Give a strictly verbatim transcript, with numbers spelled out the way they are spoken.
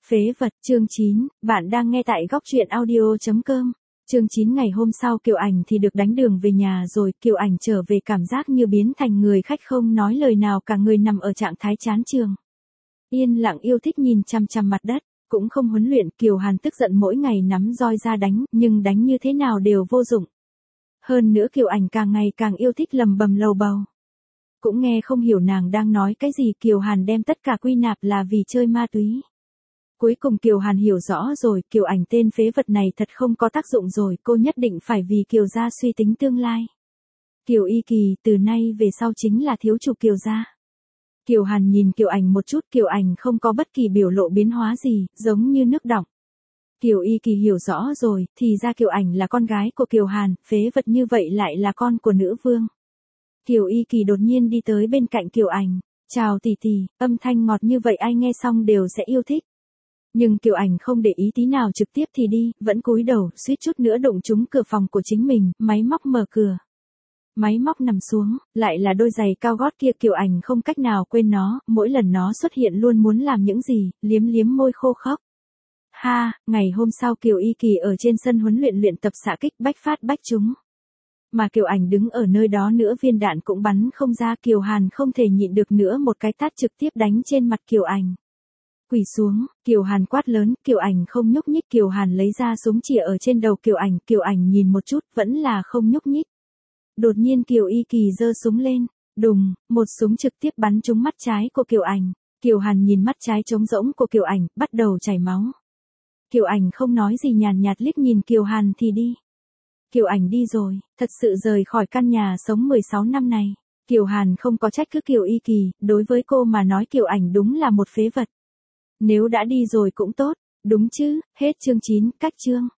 Phế vật chương chín, bạn đang nghe tại góc truyện audio chấm com. Chương chín ngày hôm sau Kiều Ảnh thì được đánh đường về nhà rồi, Kiều Ảnh trở về cảm giác như biến thành người khách không nói lời nào, cả người nằm ở trạng thái chán trường. Yên lặng yêu thích nhìn chằm chằm mặt đất, cũng không huấn luyện, Kiều Hàn tức giận mỗi ngày nắm roi ra đánh, nhưng đánh như thế nào đều vô dụng. Hơn nữa Kiều Ảnh càng ngày càng yêu thích lầm bầm lầu bầu. Cũng nghe không hiểu nàng đang nói cái gì, Kiều Hàn đem tất cả quy nạp là vì chơi ma túy. Cuối cùng Kiều Hàn hiểu rõ rồi, Kiều Ảnh tên phế vật này thật không có tác dụng rồi, cô nhất định phải vì Kiều gia suy tính tương lai. Kiều Y Kỳ từ nay về sau chính là thiếu chủ Kiều gia. Kiều Hàn nhìn Kiều Ảnh một chút, Kiều Ảnh không có bất kỳ biểu lộ biến hóa gì, giống như nước đọng. Kiều Y Kỳ hiểu rõ rồi, thì ra Kiều Ảnh là con gái của Kiều Hàn, phế vật như vậy lại là con của nữ vương. Kiều Y Kỳ đột nhiên đi tới bên cạnh Kiều Ảnh, chào tỷ tỷ, âm thanh ngọt như vậy ai nghe xong đều sẽ yêu thích. Nhưng Kiều Ảnh không để ý tí nào, trực tiếp thì đi, vẫn cúi đầu, suýt chút nữa đụng trúng cửa phòng của chính mình, máy móc mở cửa. Máy móc nằm xuống, lại là đôi giày cao gót kia, Kiều Ảnh không cách nào quên nó, mỗi lần nó xuất hiện luôn muốn làm những gì, liếm liếm môi khô khốc. Ha, ngày hôm sau Kiều Y Kỳ ở trên sân huấn luyện luyện tập xạ kích bách phát bách trúng. Mà Kiều Ảnh đứng ở nơi đó nữa viên đạn cũng bắn không ra, Kiều Hàn không thể nhịn được nữa, một cái tát trực tiếp đánh trên mặt Kiều Ảnh. Quỳ xuống, Kiều Hàn quát lớn, Kiều Ảnh không nhúc nhích, Kiều Hàn lấy ra súng chĩa ở trên đầu Kiều Ảnh, Kiều Ảnh nhìn một chút, vẫn là không nhúc nhích. Đột nhiên Kiều Y Kỳ giơ súng lên, đùng, một súng trực tiếp bắn trúng mắt trái của Kiều Ảnh. Kiều Hàn nhìn mắt trái trống rỗng của Kiều Ảnh, bắt đầu chảy máu. Kiều Ảnh không nói gì, nhàn nhạt liếc nhìn Kiều Hàn thì đi. Kiều Ảnh đi rồi, thật sự rời khỏi căn nhà sống mười sáu năm này. Kiều Hàn không có trách cứ Kiều Y Kỳ, đối với cô mà nói Kiều Ảnh đúng là một phế vật. Nếu đã đi rồi cũng tốt, đúng chứ, hết chương chín, cách chương.